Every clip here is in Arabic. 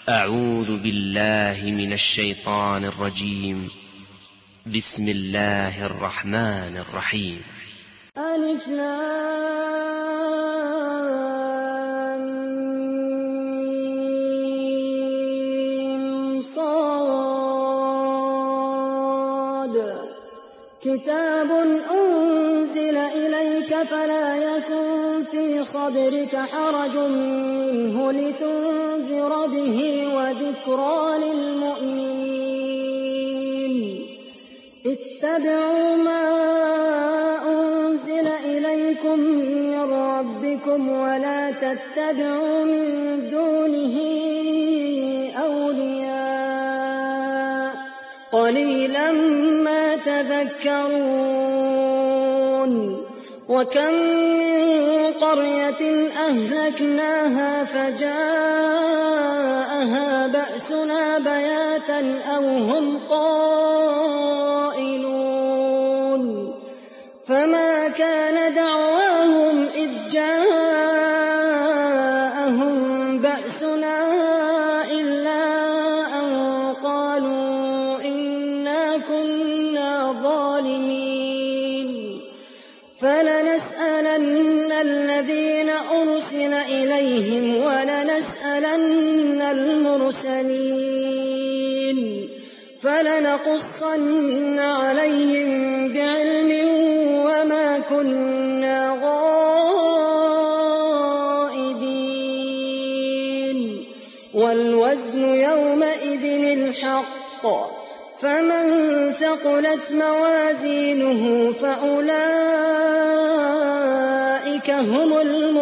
أعوذ بالله من الشيطان الرجيم. بسم الله الرحمن الرحيم. ألف لام ميم صاد كتاب أنزل إليك فلا يكن في صدرك حرج منه لتنذر به وذكرى للمؤمنين. اتبعوا ما أنزل إليكم من ربكم ولا تتبعوا من دونه أولياء قليلا ما تذكرون. وكم من قرية أهلكناها فجاءها بأسنا بياتا أو هم قائلون. فما كان دعواهم إذ جاءهم بأسنا إلا أن قالوا إنا كنا ظالمين. فلنسألن الذين أرسل إليهم ولنسألن المرسلين فلنقصن عليهم بعلم وما كنا غائبين. والوزن يومئذ الحق فمن ثقلت موازينه فأولئك هم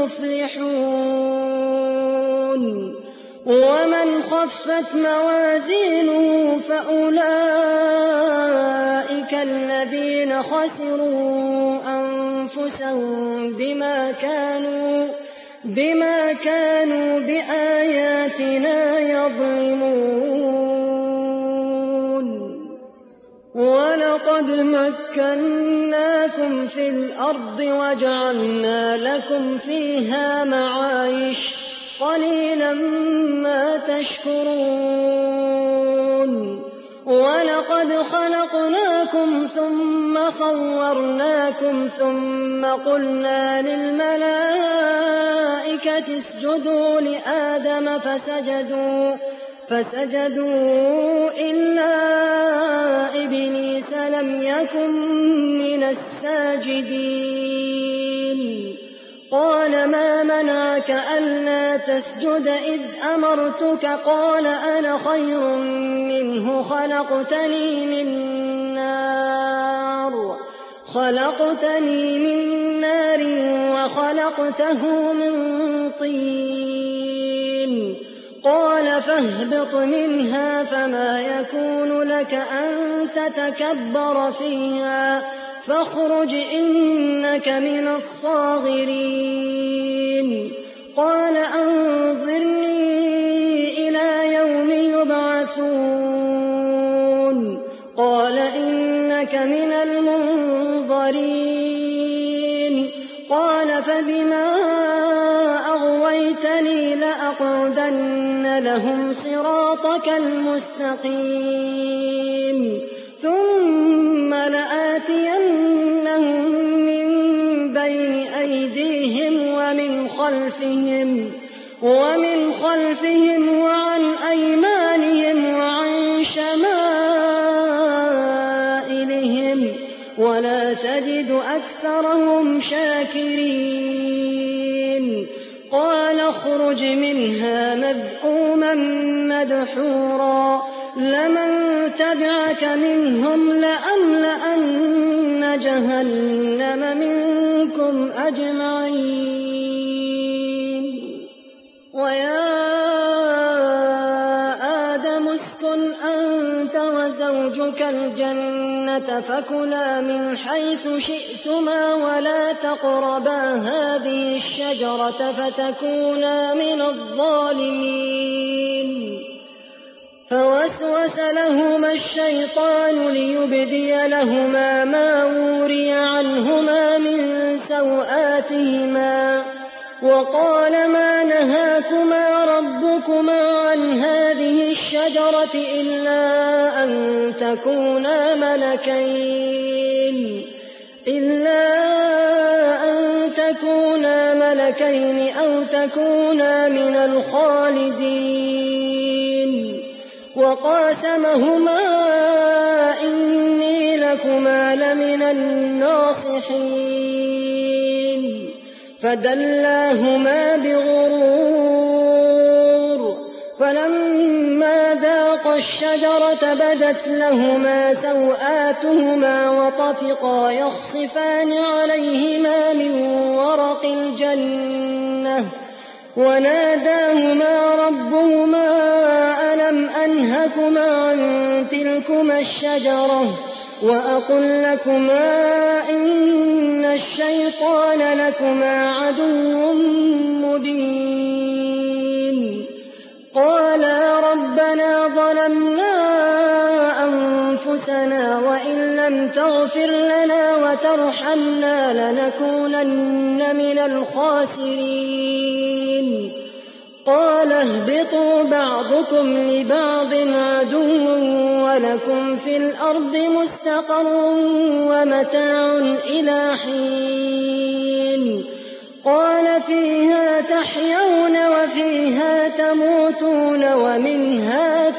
المفلحون. ومن خفت موازينه فأولئك الذين خسروا أنفسهم بما كانوا بآياتنا يظلمون. ولقد مكناكم في الأرض وجعلنا لكم فيها معايش قليلا ما تشكرون. ولقد خلقناكم ثم صورناكم ثم قلنا للملائكة اسجدوا لآدم فسجدوا إلا إبليس لم يكن من الساجدين. قال ما منعك ألا تسجد إذ أمرتك؟ قال أنا خير منه خلقتني من نار وخلقته من طين. قال فاهبط منها فما يكون لك أن تتكبر فيها فاخرج إنك من الصاغرين. قال أنظرني إلى يوم يبعثون. قال إنك من المنظرين. قال فبما أغويتني لأقعدن لهم صراطك المستقيم ثم لآتينهم من بين أيديهم ومن خلفهم وعن أيمانهم وعن شمائلهم ولا تجد أكثرهم شاكرين. قال اخرج منها مذءوما مدحورا لمن تبعك منهم لأملأن جهنم منكم أجمعين. ويا آدم اسكن أنت وزوجك الجنة فكلا من حيث شئتما ولا تقربا هذه الشجرة فتكونا من الظالمين. فوسوس لهما الشيطان ليبدي لهما ما وري عنهما من سوآتهما وقال ما نهاكما ربكما عن هذه الشجرة إلا أن تكونا ملكين أو تكونا من الخالدين وقاسمهما إني لكما لمن الناصحين فدلاهما بغرور فلما ذاقا الشجرة بدت لهما سوآتهما وطفقا يخصفان عليهما من ورق الجنة وناداهما ربهما ألم أنهكما عن تلكما الشجرة وأقل لكما إن الشيطان لكما عدو مبين قالا ربنا ظلمنا أنفسنا وإن لم تغفر لنا وترحمنا لنكونن من الخاسرين قال اهبطوا بعضكم لبعض عدو ولكم في الأرض مستقر ومتاع إلى حين قال فيها تحيون وفيها تموتون ومنها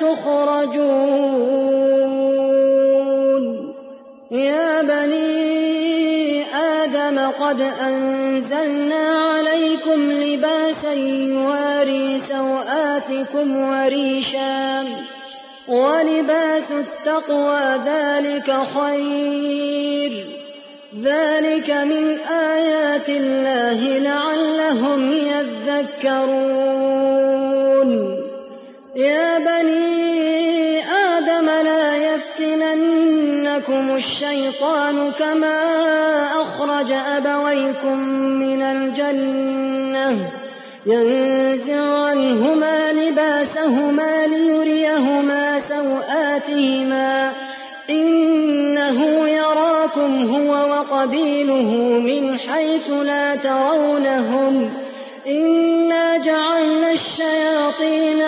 تخرجون يا بني آدم قد أنزلنا عليكم لباسا يواري سوآتكم وريشا ولباس التقوى ذلك خير ذلك من آيات الله لعلهم يذكرون يا بني آدم لا يفتننكم الشيطان كما أخرج أبويكم من الجنة ينزع عنهما لباسهما ليريهما سوآتهما إنه يراكم هو وقبيله من حيث لا ترونهم إنا جعلنا الشياطين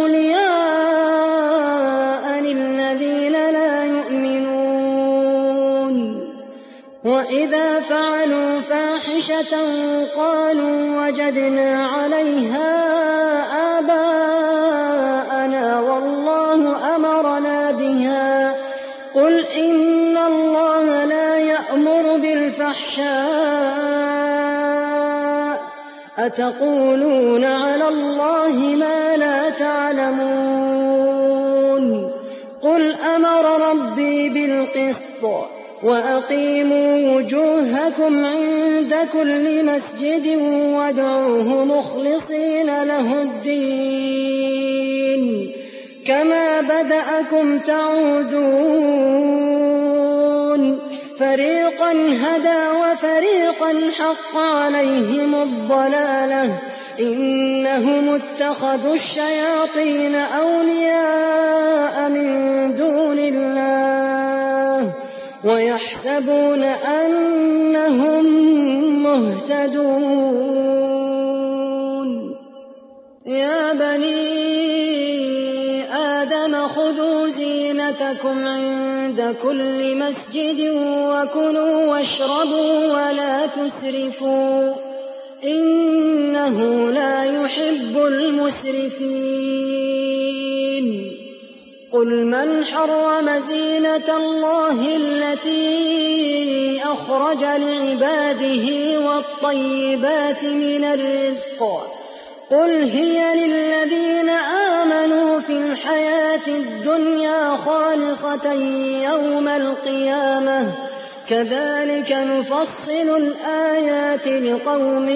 أولياء للذين لا يؤمنون وإذا فعلوا فاحشة قالوا وجدنا عليها آباءنا والله أمرنا بها قل إن الله لا يأمر بالفحشاء أتقولون على الله ما لا تعلمون قل أمر ربي بالقسط وأقيموا وجوهكم عند كل مسجد وادعوه مخلصين له الدين كما بدأكم تعودون فريقا هدى وفريقا حق عليهم الضلالة إنهم اتخذوا الشياطين أولياء من دون الله ويحسبون أنهم مهتدون يا بني آدم خذوا زينتكم عند كل مسجد وكلوا واشربوا ولا تسرفوا إنه لا يحب المسرفين قل من حرم زينة الله التي أخرج لعباده والطيبات من الرزق قل هي للذين آمنوا في الحياة الدنيا خالصة يوم القيامة كذلك نفصل الآيات لقوم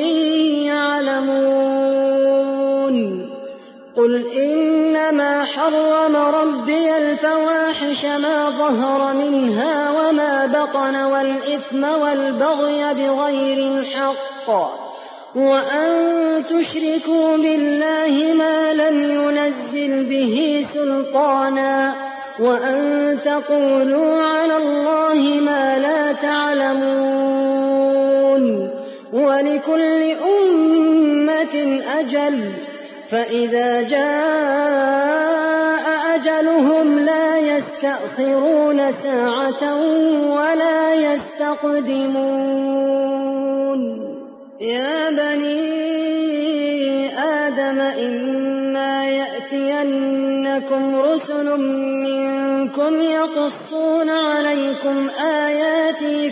يعلمون قل إنما حرم ربي الفواحش ما ظهر منها وما بطن والإثم والبغي بغير الحق وأن تشركوا بالله ما لم ينزل به سلطانا وأن تقولوا على الله ما لا تعلمون ولكل أمة أجل فإذا جاء يستأخرون ساعة ولا يستقدمون يا بني آدم إما يأتينكم رسل منكم يقصون عليكم آياتي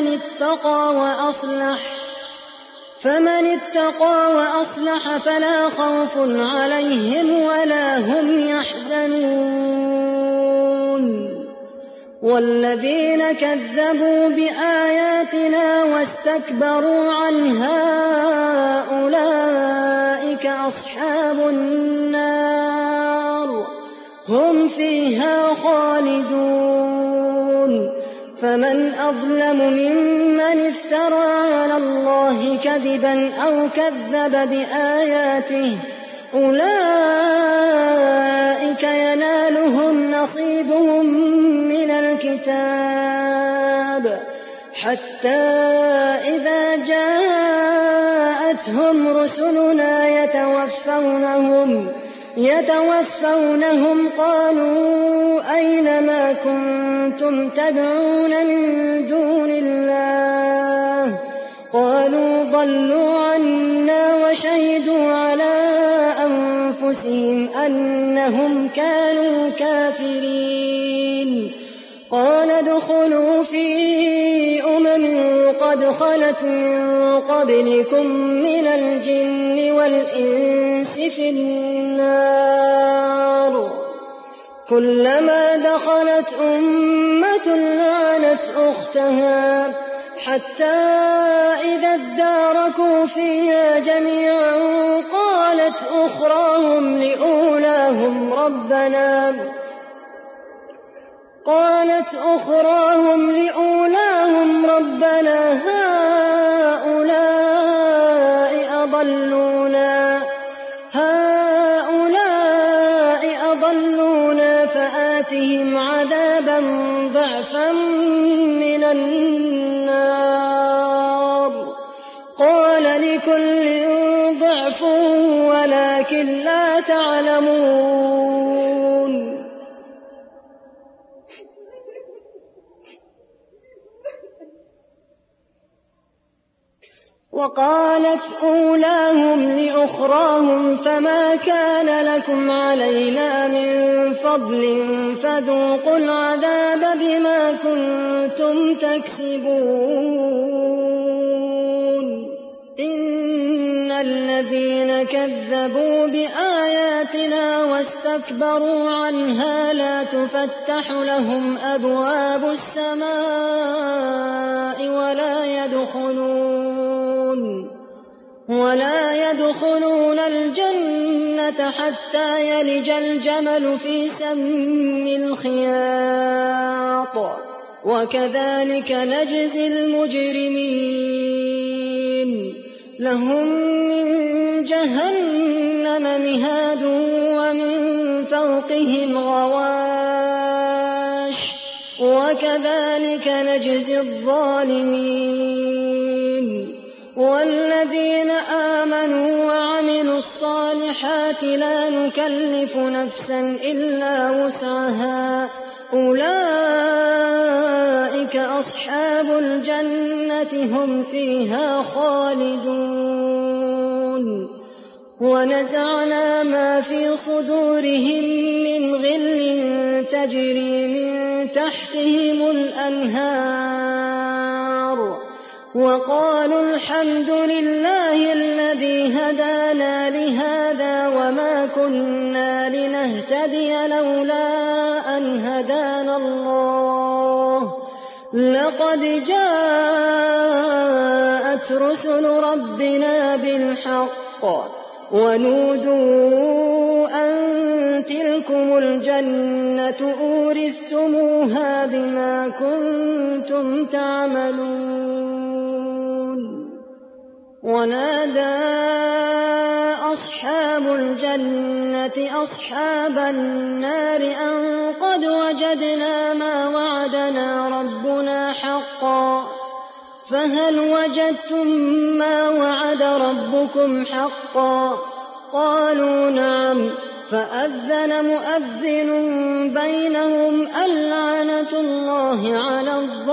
فمن اتقى وأصلح فلا خوف عليهم ولا هم يحزنون والذين كذبوا بآياتنا واستكبروا عنها أولئك أصحاب النار هم فيها خالدون فمن أظلم ممن افترى على الله كذبا أو كذب بآياته أولئك ينالهم نصيبهم من الكتاب حتى إذا جاءتهم رسلنا يتوفونهم قالوا أين ما كنتم تدعون من دون الله قالوا ضلوا عنا وشهدوا على أنفسهم أنهم كانوا كافرين قال ادخلوا في قد خلت من قبلكم من الجن والإنس في النار كلما دخلت أمة لعنت أختها حتى إذا اداركوا فيها جميعا قالت أخراهم لأولاهم ربنا هؤلاء أضلونا فآتهم عذابا ضعفا من النار قال لكل ضعف ولكن لا تعلمون وقالت أولاهم لأخراهم فما كان لكم علينا من فضل فذوقوا العذاب بما كنتم تكسبون إن الذين كذبوا بآياتنا واستكبروا عنها لا تفتح لهم أبواب السماء ولا يدخلون الجنة حتى يلج الجمل في سم الخياط وكذلك نجزي المجرمين لهم من جهنم مهاد ومن فوقهم غواش وكذلك نجزي الظالمين والذين آمنوا وعملوا الصالحات لا نكلف نفسا إلا وسعها أولئك أصحاب الجنة هم فيها خالدون ونزعنا ما في صدورهم من غل تجري من تحتهم الأنهار وقالوا الحمد لله الذي هدانا لهذا وما كنا لنهتدي لولا أن هدانا الله لقد جاءت رسل ربنا بالحق ونودوا أن تلكم الجنة أورثتموها بما كنتم تعملون ونادى أصحاب الجنة أصحاب النار أن قد وجدنا ما وعدنا ربنا حقا فهل وجدتم ما وعد ربكم حقا قالوا نعم فأذن مؤذن بينهم اللعنة الله على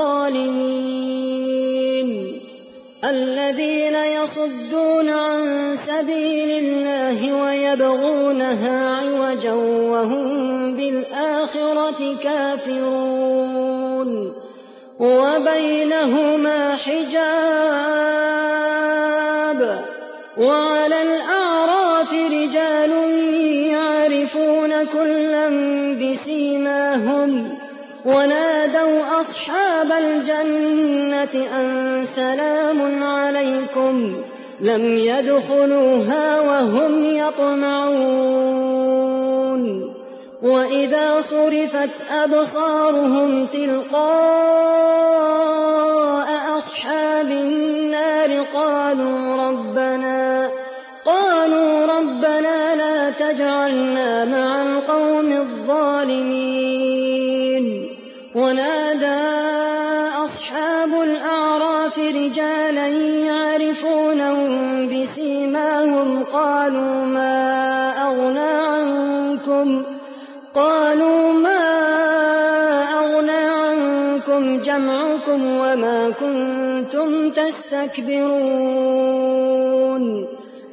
الظالمين الذين يصدون عن سبيل الله ويبغونها عوجا وهم بالآخرة كافرون وبينهما حجاب وعلى الأعراف رجال يعرفون كلا بسيماهم ونادوا أصحاب الجنة أن سلام عليكم لم يدخلوها وهم يطمعون وإذا صرفت أبصارهم تلقاء أصحاب النار قالوا ربنا لا تجعلنا مع القوم الظالمين ونادى أصحاب الأعراف رجالا يعرفونهم بسيماهم قالوا ما أغنى عنكم جمعكم وما كنتم تستكبرون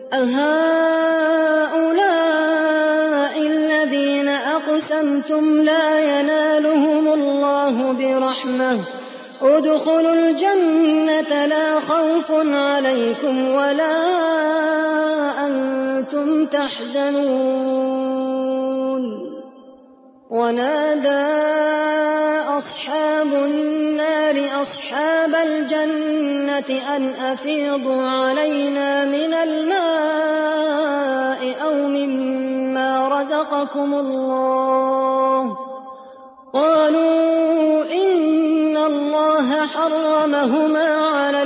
أهؤلاء الذين أقسمتم لا ينالهم الله برحمة ادخلوا الجنة لا خوف عليكم ولا أنتم تحزنون ونادى أصحاب النار أصحاب الجنة أن أفيضوا علينا من الماء أو مما رزقكم الله قالوا إن الله حرمهما على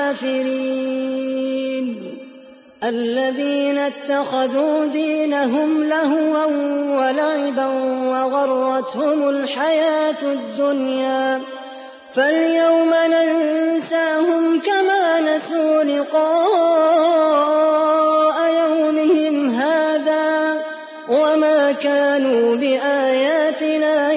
الكافرين الذين اتخذوا دينهم لهوا ولعبا وغرتهم الحياة الدنيا فاليوم ننساهم كما نسوا لقاء يومهم هذا وما كانوا بآياتنا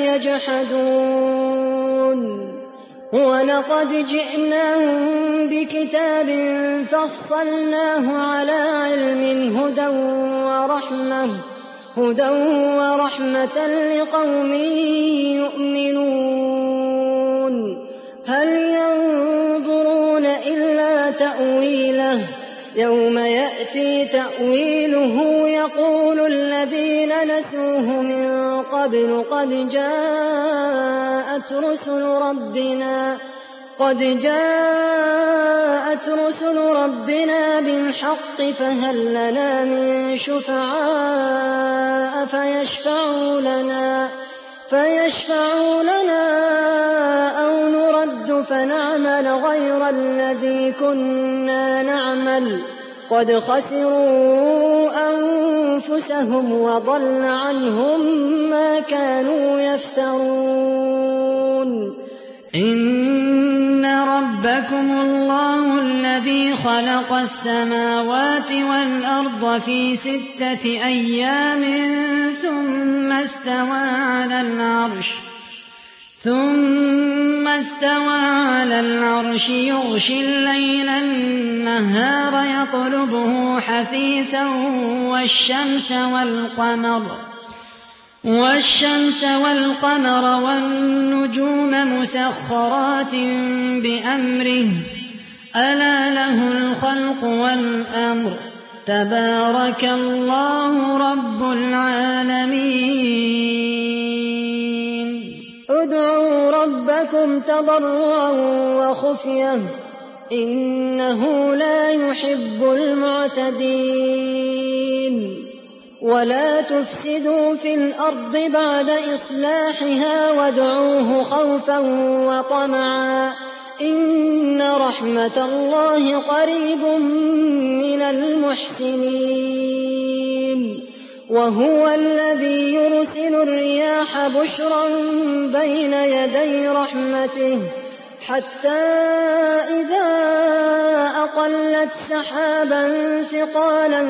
يجحدون ولقد جئناهم بكتاب فصلناه على علم هدى ورحمة لقوم يؤمنون هل ينظرون إلا تأويله يوم يأتي تأويله يقول الذين نسوه من قبل قد جاءت رسل ربنا بالحق فهل لنا من شفعاء فيشفعوا لنا أو نرد فنعمل غير الذي كنا نعمل قد خسروا أنفسهم وضل عنهم ما كانوا يفترون إن ربكم الله الذي خلق السماوات والأرض في 6 أيام ثم استوى على العرش يغشي الليل النهار يطلبه حثيثا والشمس والقمر والنجوم مسخرات بأمره ألا له الخلق والأمر تبارك الله رب العالمين ادعوا ربكم تضرعا وخفية إنه لا يحب المعتدين ولا تفسدوا في الأرض بعد إصلاحها وادعوه خوفا وطمعا إن رحمة الله قريب من المحسنين وهو الذي يرسل الرياح بشرا بين يدي رحمته حتى إذا أقلت سحابا ثقالا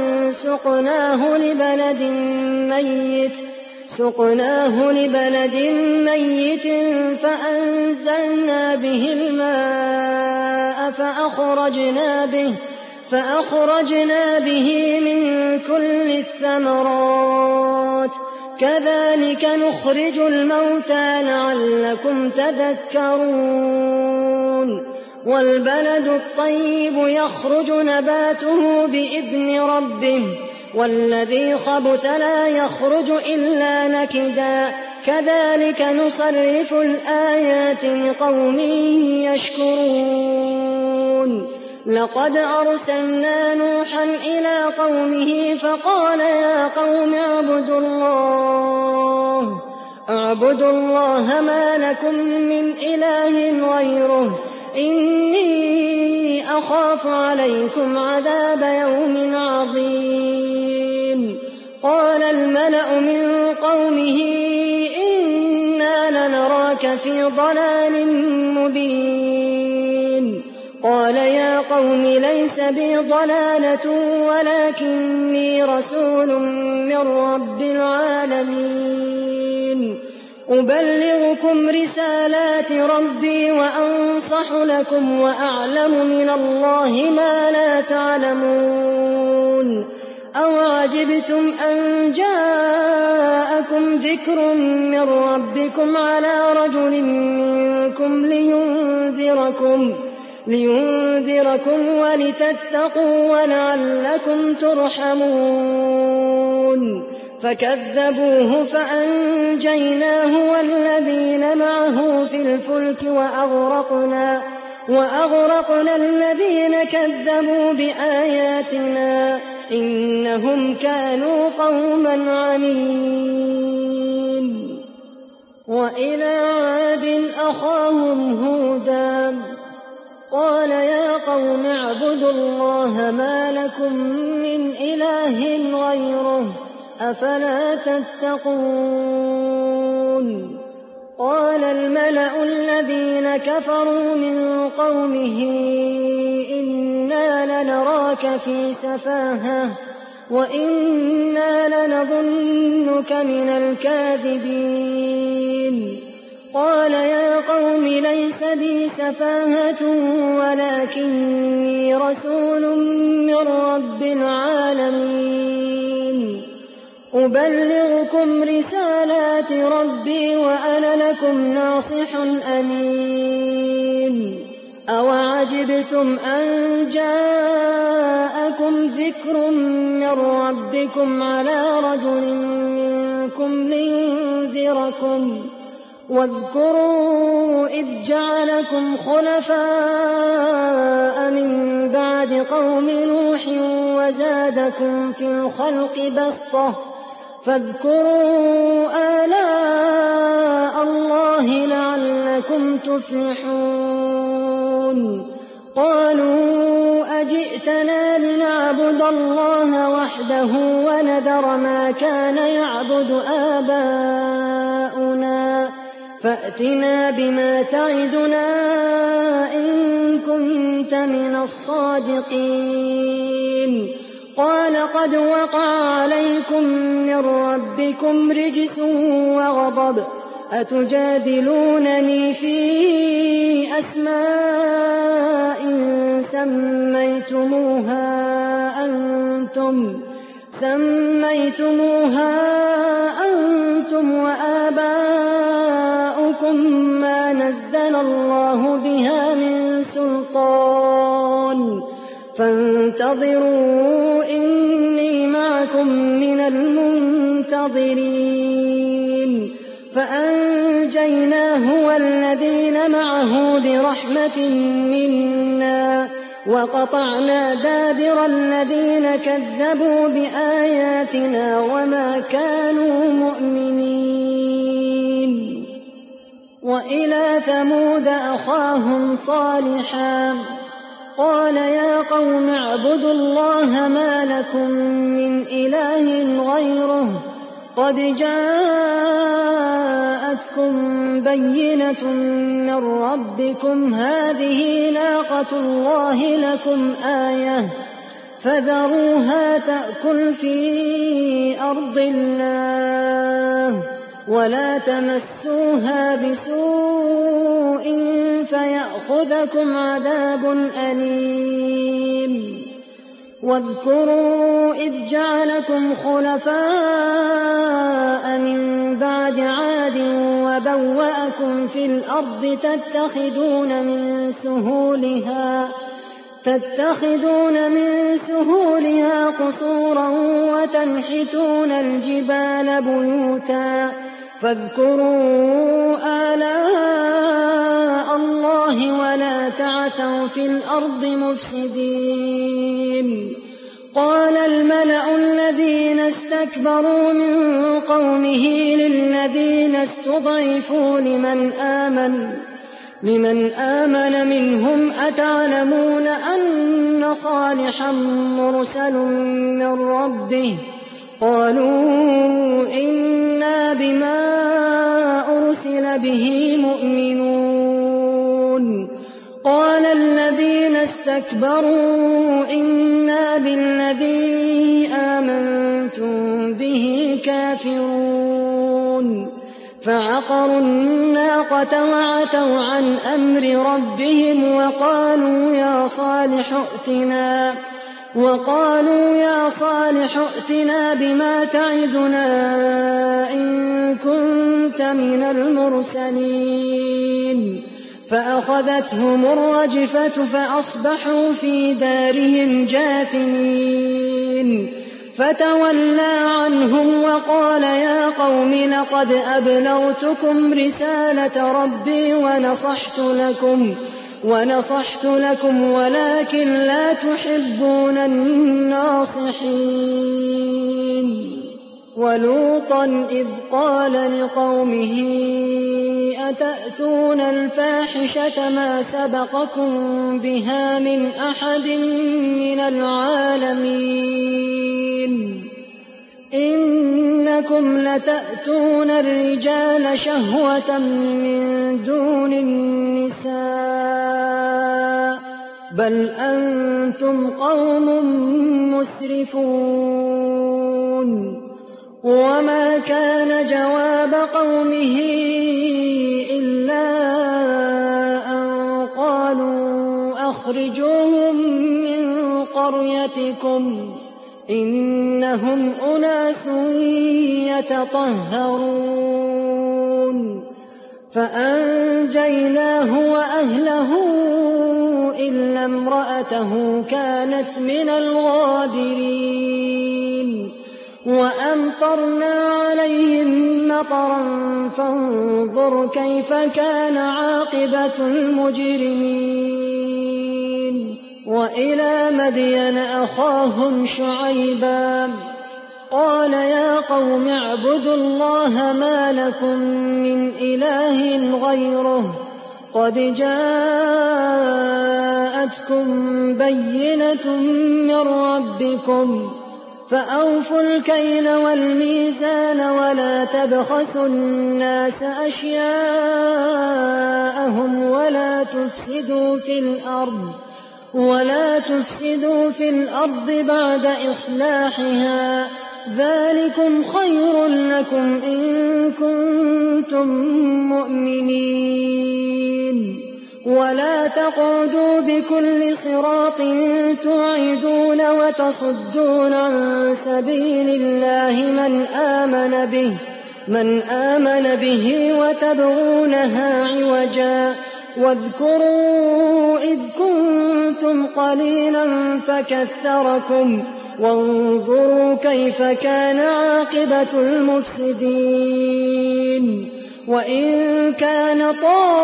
سقناه لبلد ميت فأنزلنا به الماء فأخرجنا به من كل الثمرات كذلك نخرج الموتى لعلكم تذكرون والبلد الطيب يخرج نباته بإذن ربه والذي خبث لا يخرج إلا نكدا كذلك نصرف الآيات لقوم يشكرون لقد أرسلنا نوحا إلى قومه فقال يا قوم اعبدوا الله ما لكم من إله غيره إني أخاف عليكم عذاب يوم عظيم قال الملأ من قومه إنا لنراك في ضلال مبين قال يا قوم ليس بي ضلالة ولكني رسول من رب العالمين أبلغكم رسالات ربي وأنصح لكم وأعلم من الله ما لا تعلمون أوعجبتم أن جاءكم ذكر من ربكم على رجل منكم لينذركم ولتتقوا ولعلكم ترحمون فكذبوه فأنجيناه والذين معه في الفلك وأغرقنا الذين كذبوا بآياتنا إنهم كانوا قوما عمين وإلى عاد أخاهم هودا قال يا قوم اعبدوا الله ما لكم من إله غيره أفلا تتقون قال الملأ الذين كفروا من قومه إنا لنراك في سفاهة وإنا لنظنك من الكاذبين قال يا قوم ليس بي سفاهة ولكني رسول من رب العالمين أبلغكم رسالات ربي وأنا لكم ناصح أمين أوعجبتم أن جاءكم ذكر من ربكم على رجل منكم لينذركم واذكروا إذ جعلكم خلفاء من بعد قوم نوح وزادكم في الخلق بسطة فاذكروا آلاء الله لعلكم تفلحون قالوا أجئتنا لنعبد الله وحده ونذر ما كان يعبد آباؤنا فأتنا بما تعدنا إن كنت من الصادقين قال قد وقع عليكم من ربكم رجس وغضب أتجادلونني في أسماء سميتموها أنتم وآباؤكم ما نزل الله بها من سلطان فانتظروا إني معكم من المنتظرين فأنجيناه والذين معه برحمة منا وقطعنا دابر الذين كذبوا بآياتنا وما كانوا مؤمنين وإلى ثمود أخاهم صالحا قال يا قوم اعبدوا الله ما لكم من إله غيره قد جاءتكم بينة من من ربكم هذه ناقة الله لكم آية فذروها تأكل في أرض الله ولا تمسوها بسوء فيأخذكم عذاب أليم واذكروا إذ جعلكم خلفاء من بعد عاد وبوأكم في الأرض تتخذون من سهولها قصورا وتنحتون الجبال بيوتا فاذكروا آلاء الله ولا تعثوا في الأرض مفسدين قال الملأ الذين استكبروا من قومه للذين استضعفوا لمن آمن منهم أتعلمون أن صالحا مرسل من ربه قالوا إنا بما أرسل به مؤمنون قال الذين استكبروا إنا بالذي آمنتم به كافرون فعقروا الناقة وعتوا عن أمر ربهم وقالوا يا صالح ائتنا بما تعدنا إن كنت من المرسلين فأخذتهم الرجفة فأصبحوا في دارهم جاثمين فتولى عنهم وقال يا قوم لقد أبلغتكم رسالة ربي ونصحت لكم ولكن لا تحبون الناصحين ولوطا إذ قال لقومه أتأتون الفاحشة ما سبقكم بها من أحد من العالمين إنكم لتأتون الرجال شهوة من دون النساء بل أنتم قوم مسرفون وما كان جواب قومه إلا أن قالوا أخرجوهم من قريتكم إنهم أناس يتطهرون فأنجيناه وأهله إلا امرأته كانت من الغابرين وأمطرنا عليهم مطرا فانظر كيف كان عاقبة المجرمين وإلى مدين أخاهم شعيبا قال يا قوم اعبدوا الله ما لكم من إله غيره قد جاءتكم بينة من ربكم فأوفوا الكيل والميزان ولا تبخسوا الناس أشياءهم ولا تفسدوا في الأرض بعد إصلاحها ذلكم خير لكم إن كنتم مؤمنين ولا تقعدوا بكل صراط توعدون وتصدون عن سبيل الله من آمن به وتبغونها عوجا واذكروا إذ كنتم قليلا فكثركم وانظروا كيف كان عاقبة المفسدين وإن كان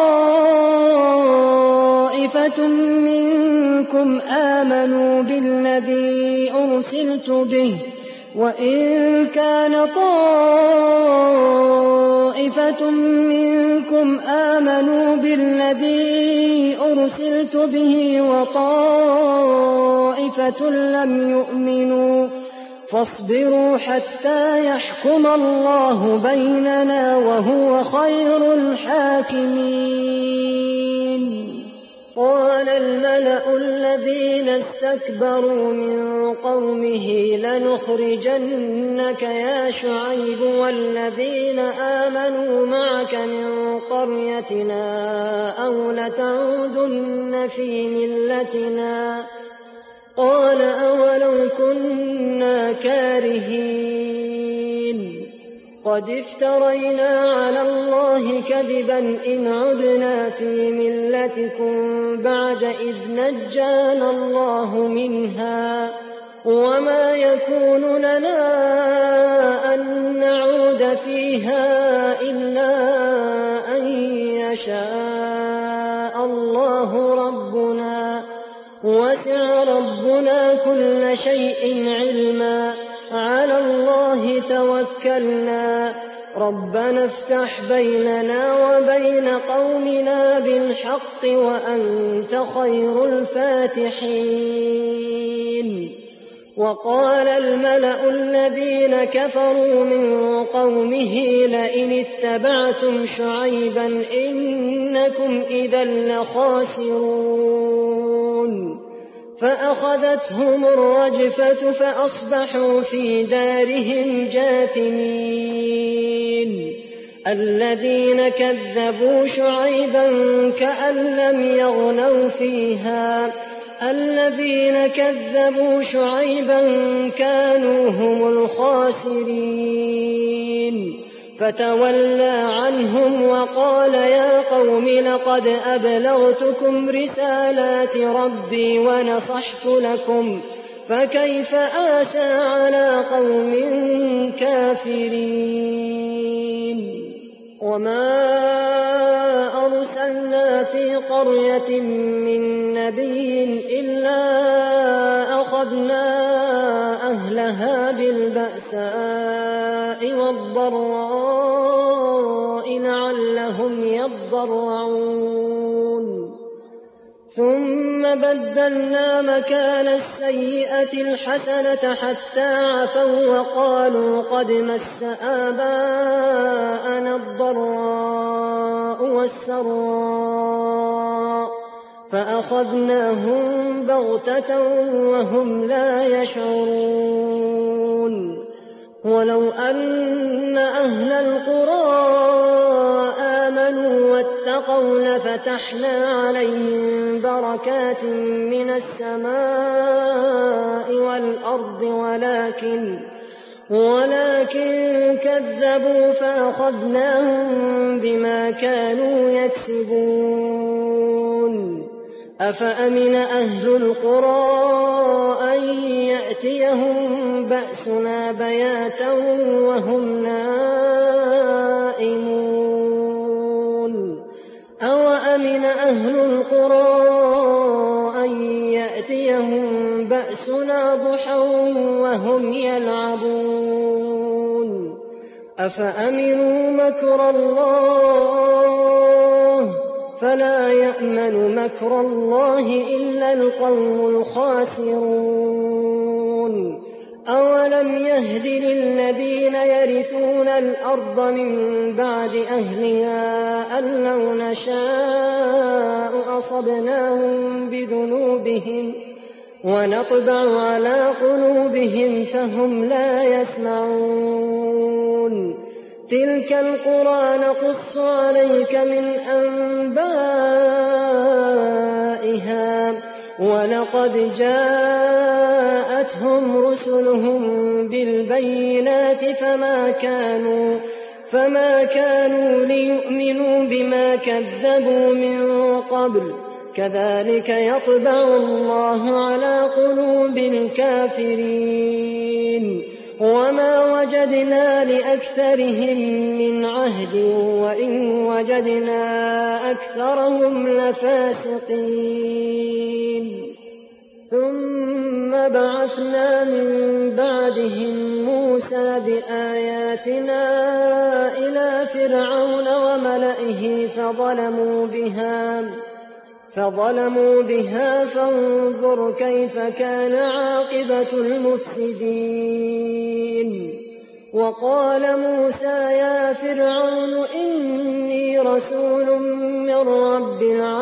طائفة منكم آمنوا بالذي أرسلت به وطائفة لم يؤمنوا فاصبروا حتى يحكم الله بيننا وهو خير الحاكمين. قال الملأ الذين استكبروا من قومه لنخرجنك يا شعيب والذين آمنوا معك من قريتنا أو لتعودن في ملتنا. قال أولو كنا كارهين قد افترينا على الله كذبا إن عدنا في ملتكم بعد إذ نجانا الله منها وما يكون لنا أن نعود فيها إلا أن يشاء الله ربنا وسع ربنا كل شيء علما على الله توكلنا ربنا افتح بيننا وبين قومنا بالحق وأنت خير الفاتحين. وقال الملأ الذين كفروا من قومه لئن اتبعتم شعيبا إنكم إذا لخاسرون. فأخذتهم الرجفة فأصبحوا في دارهم جاثمين. الذين كذبوا شعيبا كأن لم يغنوا فيها الذين كذبوا شعيبا كانوا هم الخاسرين. فتولى عنهم وقال يا قوم لقد أبلغتكم رسالات ربي ونصحت لكم فكيف آسى على قوم كافرين. وما أرسلنا في قرية من نبي إلا أخذنا أهلها بالبأساء والضراء لعلهم يضرعون. ثم بدلنا مكان السيئة الحسنة حتى عفوا وقالوا قد مس آباءنا الضراء والسراء فأخذناهم بغتة وهم لا يشعرون. ولو أن أهل القرى آمنوا واتقوا لفتحنا عليهم بركات من السماء والأرض ولكن كذبوا فأخذناهم بما كانوا يكسبون. أفأمن أهل القرى أن يأتيهم بأسنا بياتا وهم نائمون. أوأمن أهل القرى أن يأتيهم بأسنا ضحى وهم يلعبون. أفأمنوا مكر الله فلا يأمن مكر الله إلا القوم الخاسرون. أولم يهد للذين يرثون الأرض من بعد أهلها أن لو نشاء أصبناهم بذنوبهم ونطبع على قلوبهم فهم لا يسمعون. تلك القرى نقص عليك من أنبائها ولقد جاءتهم رسلهم بالبينات فما كانوا ليؤمنوا بما كذبوا من قبل كذلك يطبع الله على قلوب الكافرين. وما وجدنا لأكثرهم من عهد وإن وجدنا أكثرهم لفاسقين. ثم بعثنا من بعدهم موسى بآياتنا إلى فرعون وملئه فظلموا بها فانظر كيف كان عاقبة المفسدين. وقال موسى يا فرعون إني رسول من رب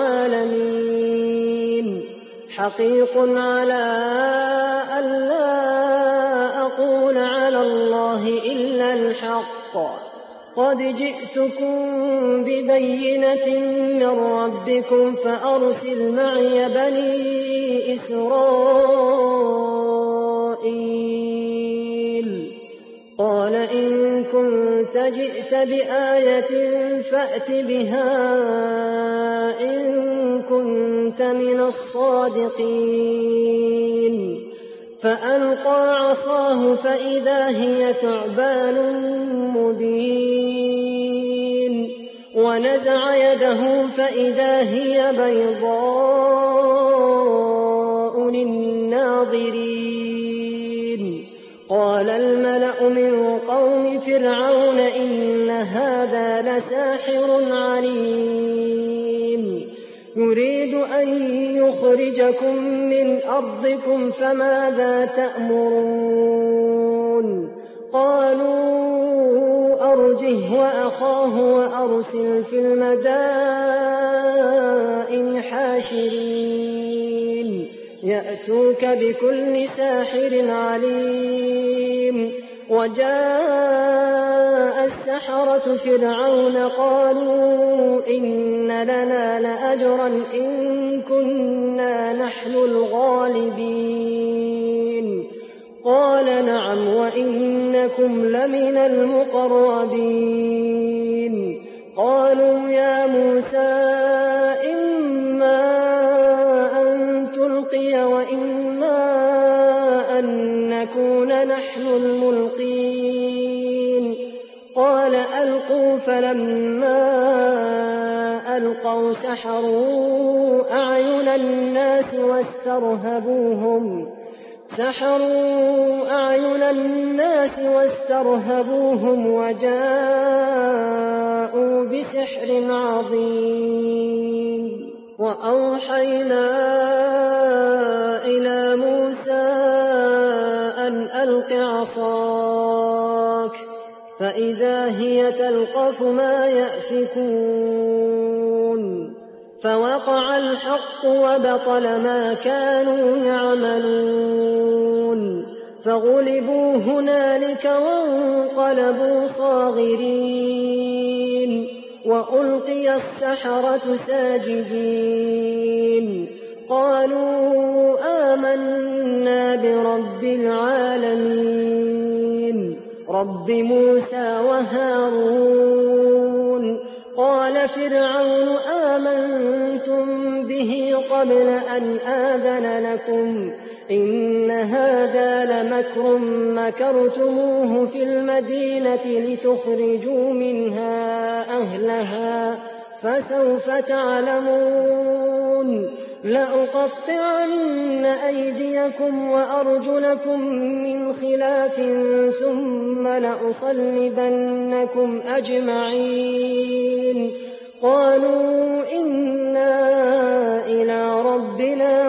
العالمين حقيق على ألا أقول على الله إلا الحق قد جئتكم ببينة من ربكم فأرسل معي بني إسرائيل. قال إن كنت جئت بآية فأت بها إن كنت من الصادقين. فألقى عصاه فإذا هي ثعبان مبين ونزع يده فإذا هي بيضاء للناظرين. قال الملأ من قوم فرعون إن هذا لساحر عليم يريد أن يخرجكم من أرضكم فماذا تأمرون؟ قالوا أرجه وأخاه وأرسل في المدائن حاشرين يأتوك بكل ساحر عليم. وجاء السحرة فرعون قالوا إن لنا لأجرا إن كنا نحن الغالبين. قال نعم وإنكم لمن المقربين. قالوا يا موسى إما أن تلقي وإما أن نكون نحن الملقين. قال ألقوا فلما ألقوا سحروا أعين الناس واسترهبوهم وجاءوا بسحر عظيم. وأوحينا إلى موسى أن ألق عصاك فإذا هي تلقف ما يأفكون. فوقع الحق وبطل ما كانوا يعملون. فغلبوا هنالك وانقلبوا صاغرين وألقي السحرة ساجدين. قالوا آمنا برب العالمين رب موسى وهارون. قال فرعون آمنتم به قبل أن آذن لكم إن هذا لمكر مكرتموه في المدينة لتخرجوا منها أهلها فسوف تعلمون. لأقطعن أيديكم وأرجلكم من خلاف ثم لأصلبنكم أجمعين. قالوا إنا إلى ربنا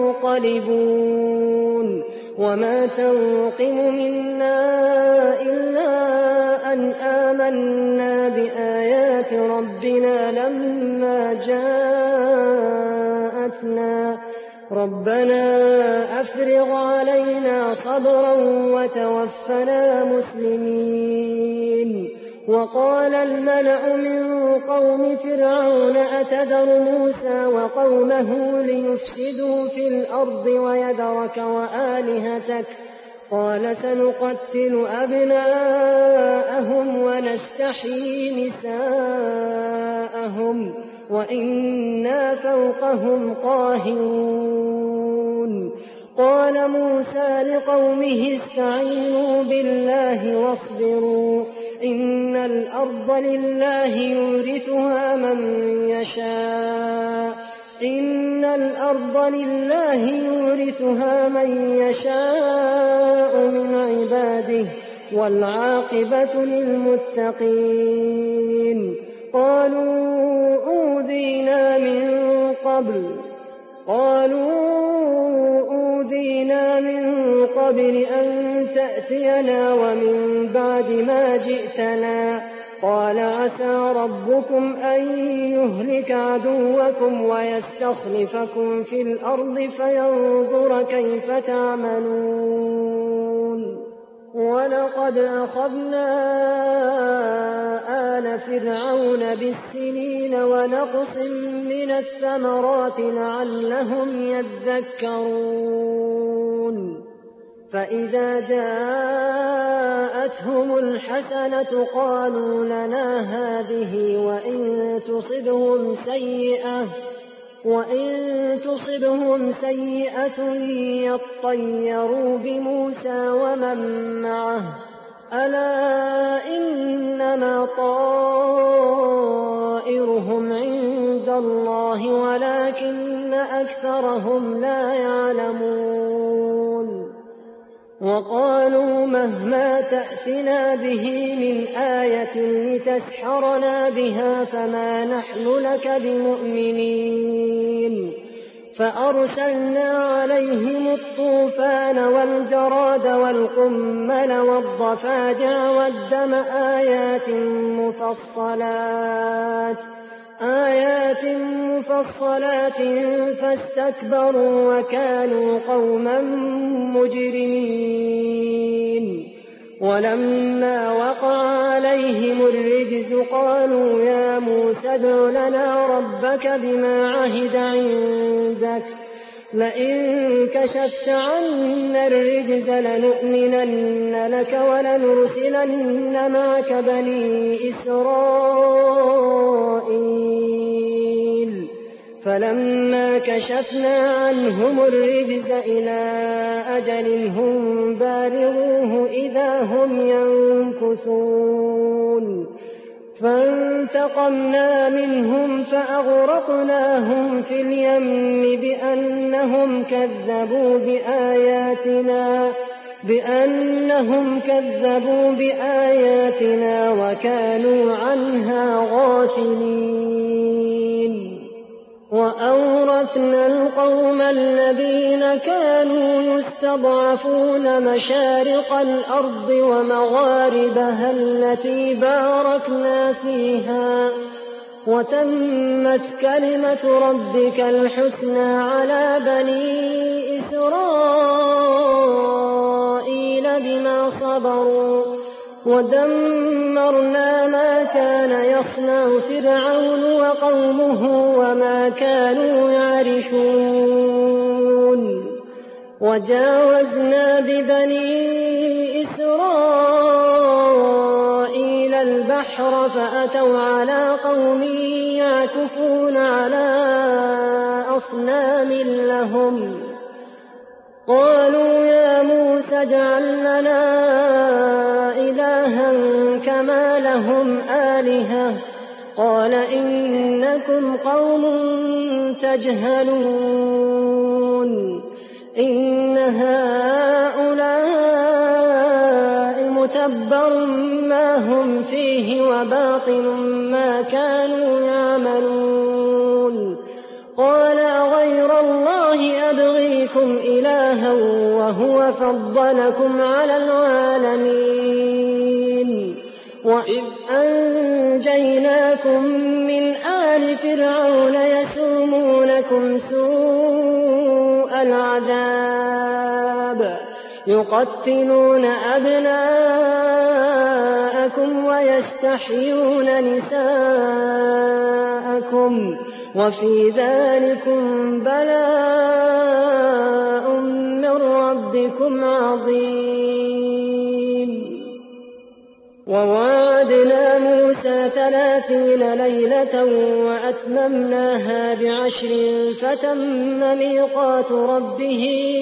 منقلبون. وما تنقم منا إلا أن آمنا بآيات ربنا لما جاءتنا. ربنا أفرغ علينا صبرا وتوفنا مسلمين. وقال الملأ من قوم فرعون أتذر موسى وقومه ليفسدوا في الأرض ويذرك وآلهتك قال سنقتل أبناءهم ونستحيي نساءهم وإنا فوقهم قاهرون. قال موسى لقومه استعينوا بالله واصبروا إن الأرض لله يورثها من يشاء من عباده والعاقبة للمتقين. قالوا أوذينا من قبل جئتنا قال عسى ربكم أن يهلك عدوكم ويستخلفكم في الأرض فينظر كيف تعملون ولقد أخذنا آل فرعون بالسنين ونقص من الثمرات لعلهم يذكرون فإذا جاءتهم الحسنة قالوا لنا هذه وإن تصبهم سيئة يطيروا بموسى ومن معه ألا إنما طائرهم عند الله ولكن أكثرهم لا يعلمون وقالوا مهما تأتنا به من آية لتسحرنا بها فما نحن لك بمؤمنين فأرسلنا عليهم الطوفان والجراد والقمل والضفادع والدم آيات مفصلات فاستكبروا وكانوا قوما مجرمين ولما وقع عليهم الرجز قالوا يا موسى ادع لنا ربك بما عهد عندك لئن كشفت عنا الرجز لنؤمنن لك ولنرسلن معك بني إسرائيل فلما كشفنا عنهم الرجز إلى أجل هم بالغوه إذا هم ينكثون فانتقمنا منهم فأغرقناهم في اليم بأنهم كذبوا بآياتنا وكانوا عنها غافلين وأورثنا القوم الذين كانوا يستضعفون مشارق الأرض ومغاربها التي باركنا فيها وتمت كلمة ربك الحسنى على بني إسرائيل بما صبروا ودمرنا ما كان يصنع فرعون وقومه وما كانوا يعرشون وجاوزنا ببني إسرائيل البحر فأتوا على قوم يعكفون على أصنام لهم قالوا يا موسى اجعل لنا إلها كما لهم آلهة قال إنكم قوم تجهلون إن هؤلاء متبر ما هم فيه وباطل ما كانوا يعملون قال غير الله أبغيكم إلها وهو فضلكم على العالمين وإذ أنجيناكم من آل فرعون يسومونكم سوء العذاب يقتلون أبناءكم ويستحيون نساءكم وفي ذلكم بلاء من ربكم عظيم ووعدنا موسى 30 ليلة وأتممناها ب10 فتم ميقات ربه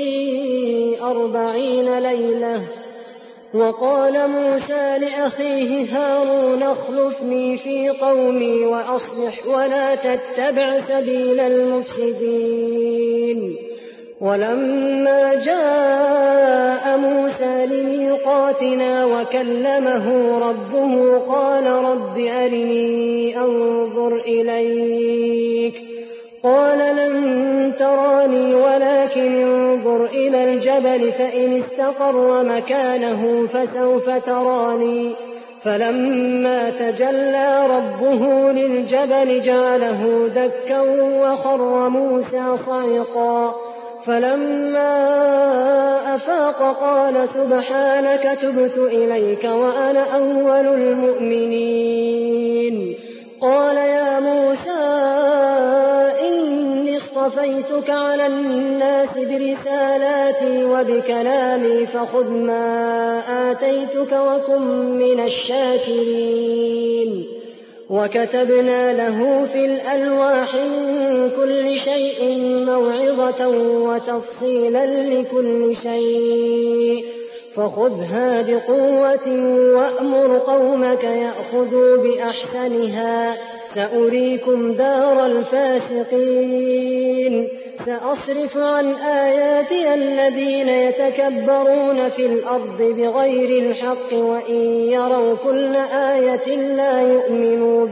40 ليلة وقال موسى لأخيه هارون اخلفني في قومي وأصلح ولا تتبع سبيل المفسدين ولما جاء موسى لميقاتنا وكلمه ربه قال رب أرني أنظر إليك قال لن تراني ولكن انظر إلى الجبل فإن استقر مكانه فسوف تراني فلما تجلى ربه للجبل جعله دكا وخر موسى صعقا فلما أفاق قال سبحانك تبت إليك وأنا أول المؤمنين. قال يا موسى إني اصطفيتك على الناس برسالاتي وبكلامي فخذ ما آتيتك وكن من الشاكرين. وكتبنا له في الألواح من كل شيء موعظة وتفصيلا لكل شيء فخذها بقوة وأمر قومك يأخذوا بأحسنها سأريكم دار الفاسقين. سأصرف عن آياتي الذين يتكبرون في الأرض بغير الحق وإن يروا كل آية لا يؤمنوا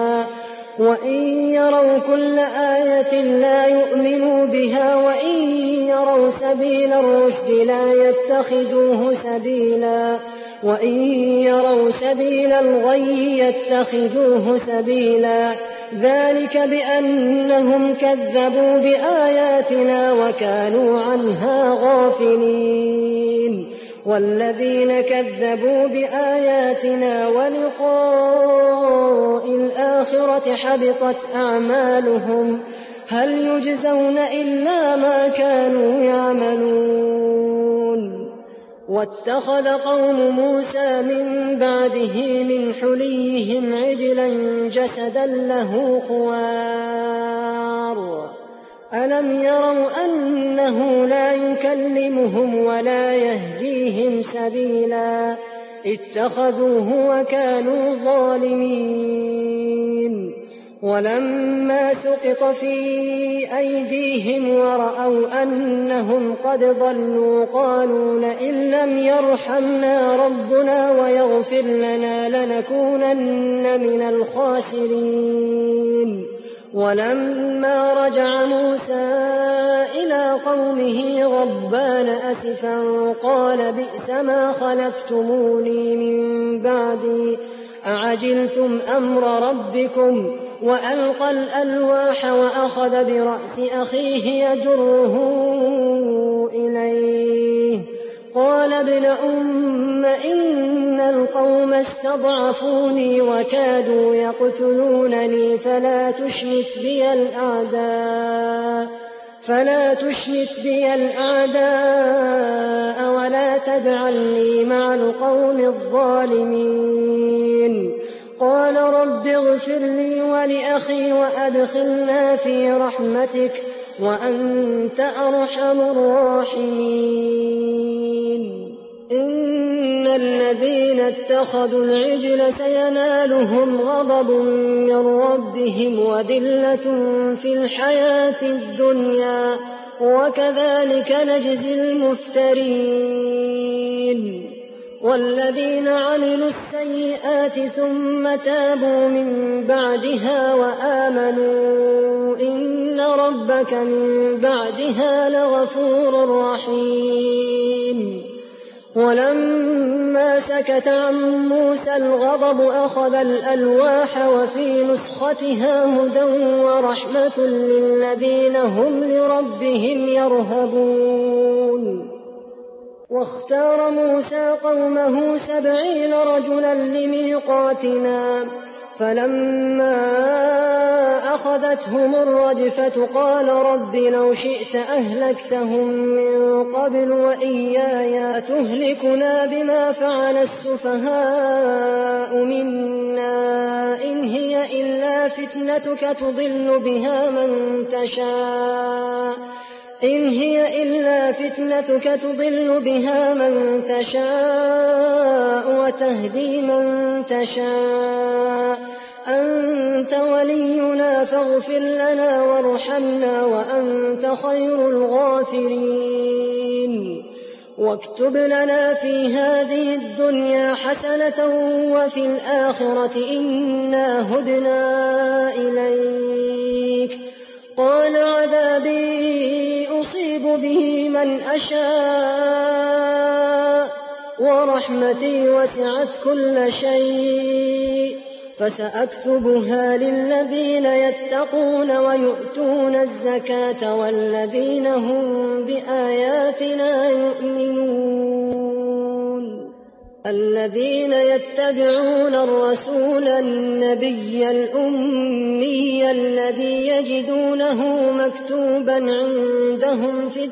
بها وإن يروا سبيل الرشد لا يتخذوه سبيلا وإن يروا سبيل الغي يتخذوه سبيلا. ذلك بأنهم كذبوا بآياتنا وكانوا عنها غافلين. والذين كذبوا بآياتنا ولقاء الآخرة حبطت أعمالهم هل يجزون إلا ما كانوا يعملون. واتخذ قوم موسى من بعده من حليهم عجلا جسدا له خوار ألم يروا أنه لا يكلمهم ولا يهديهم سبيلا اتخذوه وكانوا ظالمين. ولما سقط في أيديهم ورأوا أنهم قد ضلوا قالوا لئن لم يرحمنا ربنا ويغفر لنا لنكونن من الخاسرين. ولما رجع موسى إلى قومه غضبان أسفا قال بئس ما خلفتموني من بعدي أعجلتم أمر ربكم وألقى الألواح وأخذ برأس أخيه يجره إليه قال ابن أم إن القوم استضعفوني وكادوا يقتلونني فلا تشمت بي الأعداء ولا تجعلني مع القوم الظالمين. قال رب اغفر لي ولأخي وأدخلنا في رحمتك وأنت أرحم الراحمين. إن الذين اتخذوا العجل سينالهم غضب من ربهم وذلة في الحياة الدنيا وكذلك نجزي المفترين. والذين عملوا السيئات ثم تابوا من بعدها وآمنوا إن ربك من بعدها لغفور رحيم. ولما سكت عن موسى الغضب أخذ الألواح وفي نسختها هدى ورحمة للذين هم لربهم يرهبون. واختار موسى قومه 70 رجلا لميقاتنا فلما أخذتهم الرجفة قال رب لو شئت أهلكتهم من قبل وإياي أتهلكنا بما فعل السفهاء منا إن هي إلا فتنتك تضل بها من تشاء وتهدي من تشاء أنت ولينا فاغفر لنا وارحمنا وأنت خير الغافرين. واكتب لنا في هذه الدنيا حسنة وفي الآخرة إنا هدنا إليك. قال عذابي أصيب به من أشاء ورحمتي وسعت كل شيء فسأكتبها للذين يتقون ويؤتون الزكاة والذين هم بآياتنا يؤمنون الذين يتبعون الرسول النبي الأمي الذي يجدونه مكتوبا عندهم في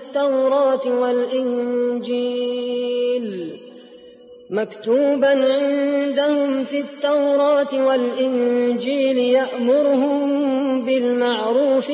التوراة والإنجيل يأمرهم بالمعروف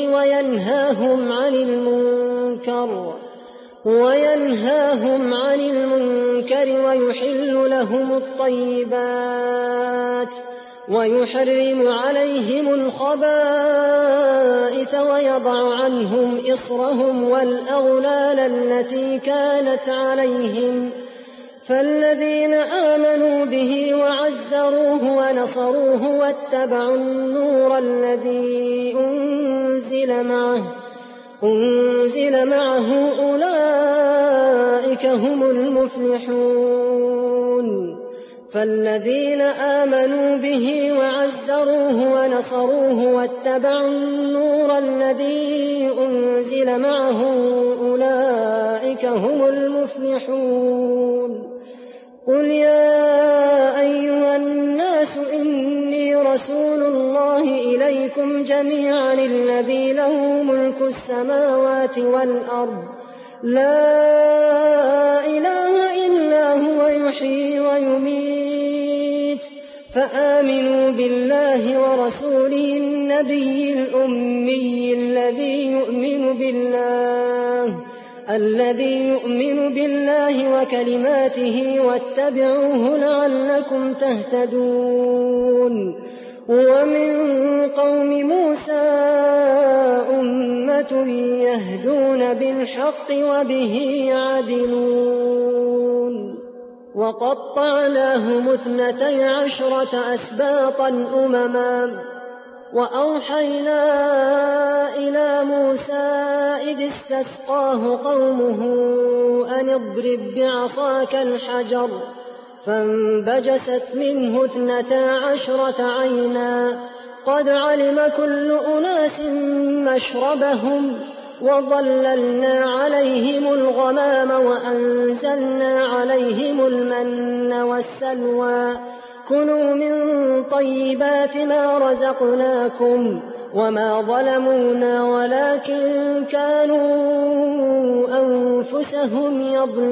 وينهاهم عن المنكر ويحل لهم الطيبات ويحرم عليهم الخبائث ويضع عنهم إصرهم والأغلال التي كانت عليهم فالذين آمنوا به وعزروه ونصروه واتبعوا النور الذي أنزل معه أولئك هم المفلحون فالذين آمنوا به وعزروه ونصروه واتبعوا النور الذي أنزل معه أولئك هم المفلحون قل يا أيها الناس إني رسول الله إليكم جميعا الذي له ملك السماوات والأرض لا إله إلا هو يحيي ويميت فآمنوا بالله ورسوله النبي الأمي الذي يؤمن بالله وكلماته واتبعوه لعلكم تهتدون ومن قوم موسى أمة يهدون بالحق وبه يعدلون وقطعناهم 12 أسباطا أمما وأوحينا إلى موسى إذ استسقاه قومه أن اضرب بعصاك الحجر فانبجست منه 12 عينا قد علم كل أناس مشربهم وظللنا عليهم الغمام وأنزلنا عليهم المن والسلوى كلوا من طيبات ما رزقناكم وما ظلمونا ولكن كانوا أنفسهم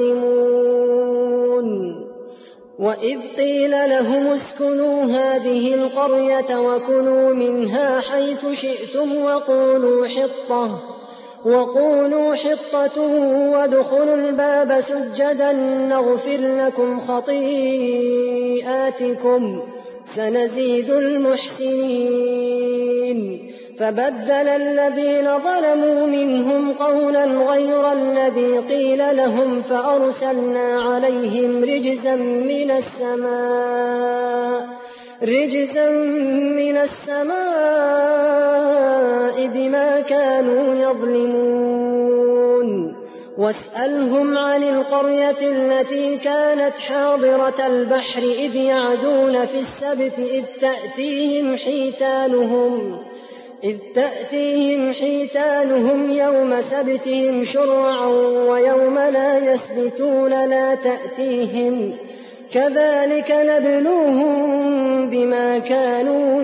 يظلمون وإذ قيل لهم اسكنوا هذه القرية وكلوا منها حيث شئتم وقولوا حطة وادخلوا الباب سجدا نغفر لكم خطيئاتكم سنزيد المحسنين فبدل الذين ظلموا منهم قولا غير الذي قيل لهم فأرسلنا عليهم رجزا من السماء بما كانوا يظلمون واسألهم عن القرية التي كانت حاضرة البحر إذ يعدون في السبت إذ تأتيهم حيتانهم يوم سبتهم شرعا ويوم لا يسبتون لا تأتيهم كذلك نبلوهم بما كانوا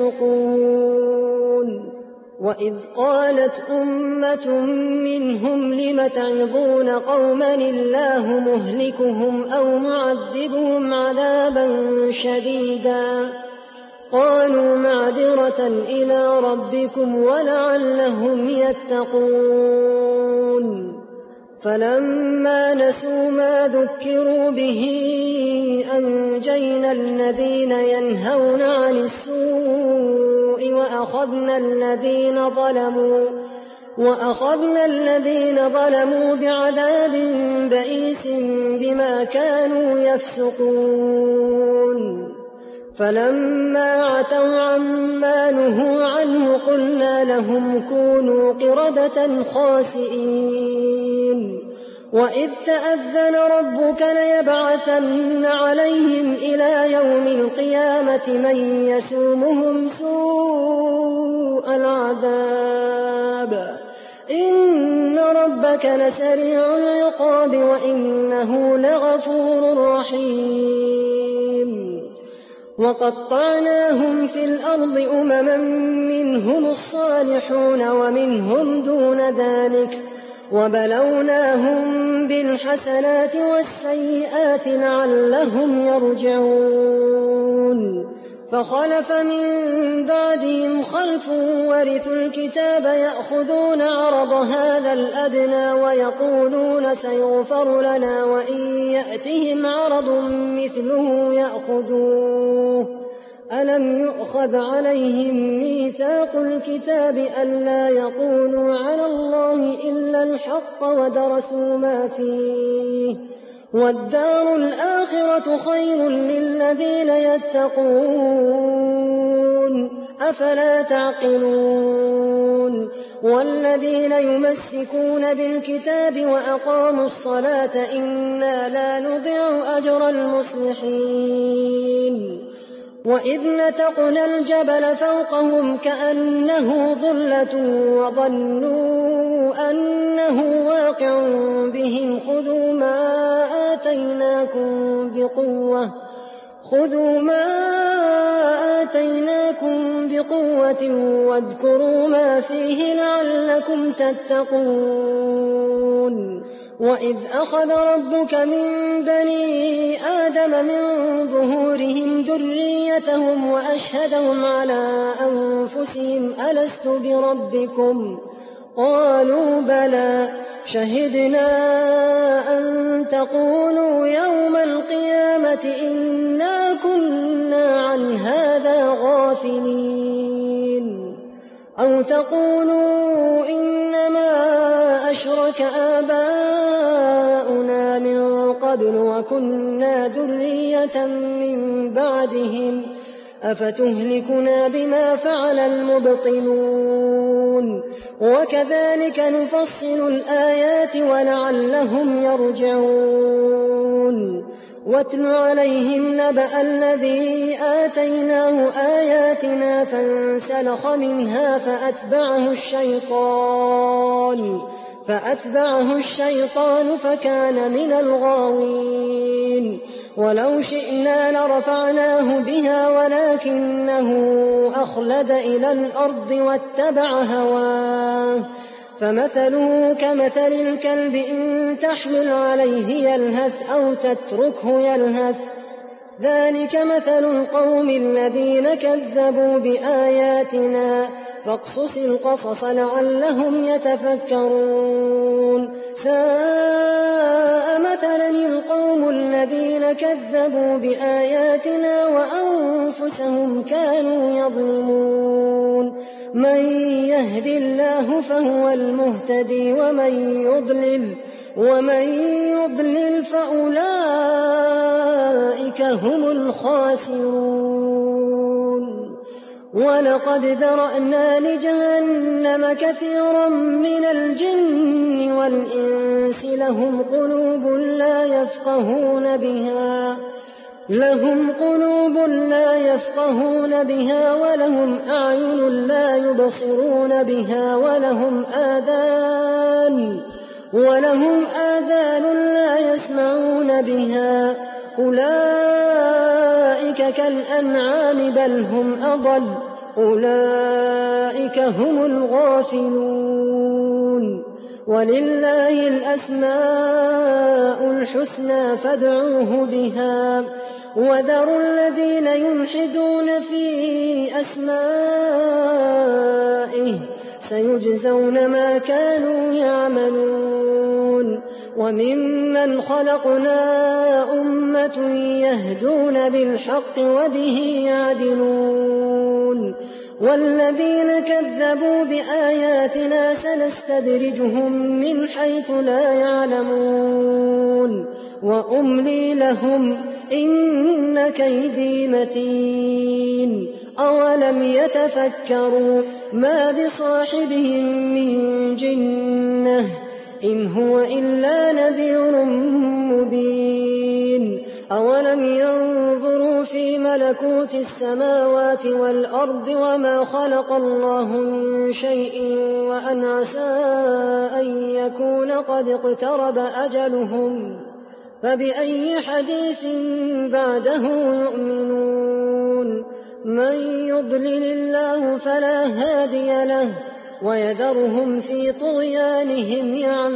يفسقون وإذ قالت أمة منهم لم تعظون قوما الله مهلكهم أو معذبهم عذابا شديدا قالوا معذرة إلى ربكم ولعلهم يتقون فلما نسوا ما ذكروا به أنجينا الذين ينهون عن السوء وأخذنا الذين ظلموا بعذاب بئيس بما كانوا يفسقون فلما عتوا عما نهوا عنه قلنا لهم كونوا قردة خاسئين وإذ تأذن ربك ليبعثن عليهم إلى يوم القيامة من يسومهم سوء العذاب إن ربك لسريع العقاب وإنه لغفور رحيم وقطعناهم في الأرض أمما منهم الصالحون ومنهم دون ذلك وبلوناهم بالحسنات والسيئات لعلهم يرجعون فخلف من بعدهم خلف ورثوا الكتاب يأخذون عرض هذا الأدنى ويقولون سيغفر لنا وإن يأتهم عرض مثله يأخذوه ألم يؤخذ عليهم ميثاق الكتاب ألا يقولوا على الله إلا الحق ودرسوا ما فيه والدار الآخرة خير للذين يتقون أفلا تعقلون والذين يمسكون بالكتاب وأقاموا الصلاة إنا لا نضيع أجر المصلحين وإذ نتقنا الجبل فوقهم كأنه ظلة وظنوا أنه واقع بهم خذوا ما آتيناكم بقوة واذكروا ما فيه لعلكم تتقون وإذ أخذ ربك من بني آدم من ظهورهم ذريتهم وأشهدهم على أنفسهم ألست بربكم قالوا بلى شهدنا أن تقولوا يوم القيامة إنا كنا عن هذا غافلين أو تقولوا إنما أشرك آباؤنا من قبل وكنا ذرية من بعدهم أفتهلكنا بما فعل المبطلون وكذلك نفصل الآيات ولعلهم يرجعون واتل عليهم نبأ الذي آتيناه آياتنا فانسلخ منها فأتبعه الشيطان فكان من الغاوين ولو شئنا لرفعناه بها ولكنه أخلد إلى الأرض واتبع هواه فمثله كمثل الكلب إن تحمل عليه يلهث أو تتركه يلهث ذلك مثل القوم الذين كذبوا بآياتنا فاقصص القصص لعلهم يتفكرون ساء مثلا القوم الذين كذبوا بآياتنا وأنفسهم كانوا يظلمون من يهد الله فهو المهتدي ومن يضلل فأولئك هم الخاسرون ولقد ذرأنا لجهنم كثيرا من الجن والإنس لهم قلوب لا يفقهون بها ولهم أعين لا يبصرون بها ولهم آذان لا يسمعون بها أولئك كالأنعام بل هم أضل أولئك هم الغافلون ولله الأسماء الحسنى فادعوه بها وذروا الذين يلحدون في أسمائه سيجزون ما كانوا يعملون وممن خلقنا أمة يهدون بالحق وبه يعدلون والذين كذبوا بآياتنا سنستدرجهم من حيث لا يعلمون وأملي لهم إن كيدي متين أولم يتفكروا ما بصاحبهم من جنة إن هو إلا نذير مبين أولم ينظروا في ملكوت السماوات والأرض وما خلق الله من شيء وأن عسى أن يكون قد اقترب أجلهم فبأي حديث بعده يؤمنون من يضلل الله فلا هادي له ويذرهم في طغيانهم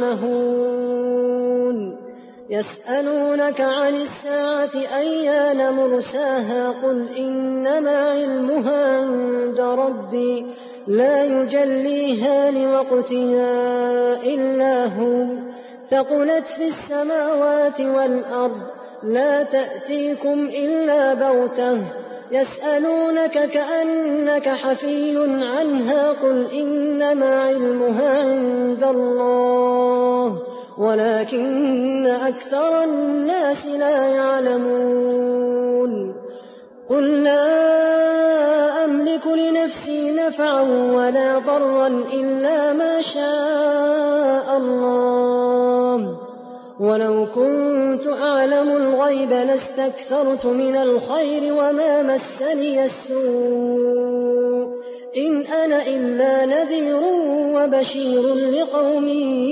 يعمهون يسألونك عن الساعة أيان مرساها قل إنما علمها عند ربي لا يجليها لوقتها إلا هو ثقلت في السماوات والأرض لا تأتيكم إلا بغتة يسألونك كأنك حفي عنها قل إنما علمها عند الله ولكن أكثر الناس لا يعلمون قل لا أملك لنفسي نفعا ولا ضرا إلا ما شاء الله ولو كنت أعلم الغيب لاستكثرت من الخير وما مسني السوء إن أنا إلا نذير وبشير لقوم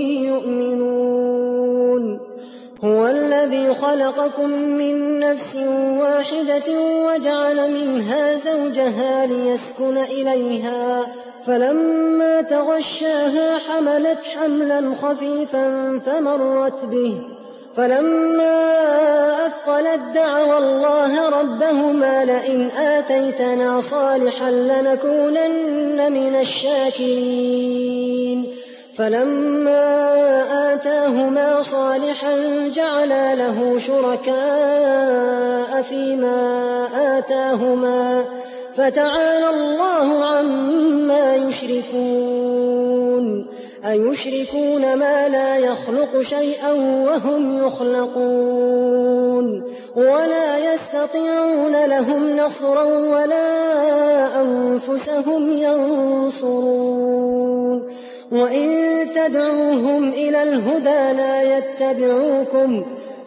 يؤمنون هو الذي خلقكم من نفس واحدة وجعل منها زوجها ليسكن إليها فلما تغشاها حملت حملا خفيفا فمرت به فلما أثقلت دعوا الله ربهما لئن آتيتنا صالحا لنكونن من الشاكرين فلما آتاهما صالحا جعلا له شركاء فيما آتاهما فتعالى الله عما يشركون أيشركون ما لا يخلق شيئا وهم يخلقون ولا يستطيعون لهم نصرا ولا أنفسهم ينصرون وإن تدعوهم إلى الهدى لا يتبعوكم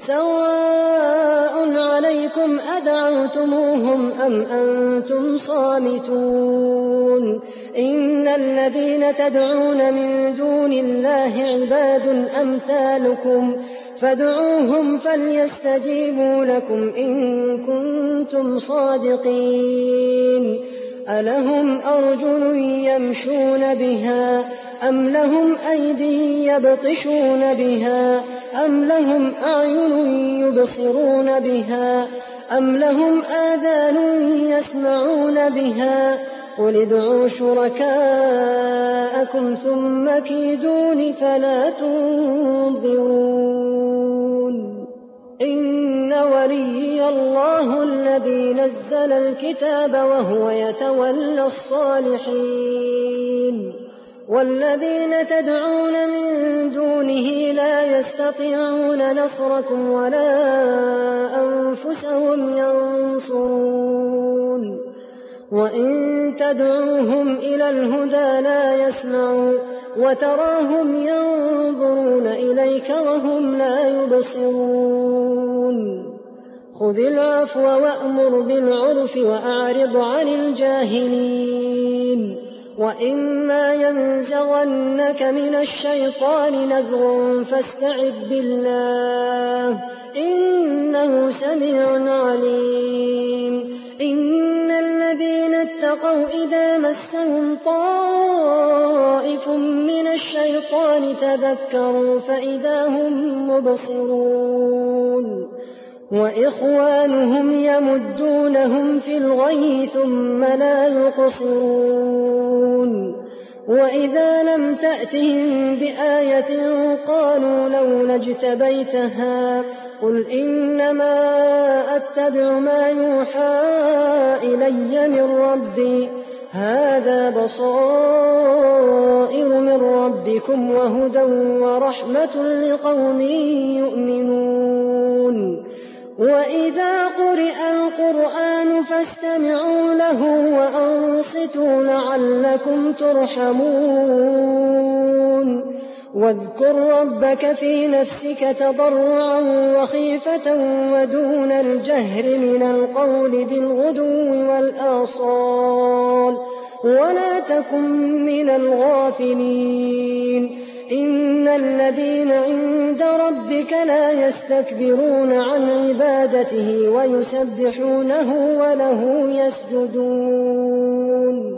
سواء عليكم أدعوتموهم أم أنتم صامتون إن الذين تدعون من دون الله عباد أمثالكم فادعوهم فليستجيبوا لكم إن كنتم صادقين ألهم أرجل يمشون بها أم لهم أيدي يبطشون بها أم لهم أعين يبصرون بها أم لهم آذان يسمعون بها قل ادعوا شركاءكم ثم كيدون فلا تنظرون إن وليي الله الذي نزل الكتاب وهو يتولى الصالحين والذين تدعون من دونه لا يستطيعون نصركم ولا أنفسهم ينصرون وإن تدعوهم إلى الهدى لا يسمعوا وتراهم ينظرون إليك وهم لا يبصرون خذ العفو وأمر بالعرف وأعرض عن الجاهلين وإما ينزغنك من الشيطان نزغ فاستعذ بالله إنه سميع عليم إن الذين اتقوا إذا مسهم طائف من الشيطان تذكروا فإذا هم مبصرون وإخوانهم يمدونهم في الغي ثم لا يقصرون وإذا لم تأتهم بآية قالوا لولا اجتبيتها قل إنما أتبع ما يوحى إلي من ربي هذا بصائر من ربكم وهدى ورحمة لقوم يؤمنون وإذا قرئ القرآن فاستمعوا له وأنصتوا لعلكم ترحمون واذكر ربك في نفسك تضرعا وخيفة ودون الجهر من القول بالغدو والآصال ولا تكن من الغافلين إن الذين عند ربك لا يستكبرون عن عبادته ويسبحونه وله يسجدون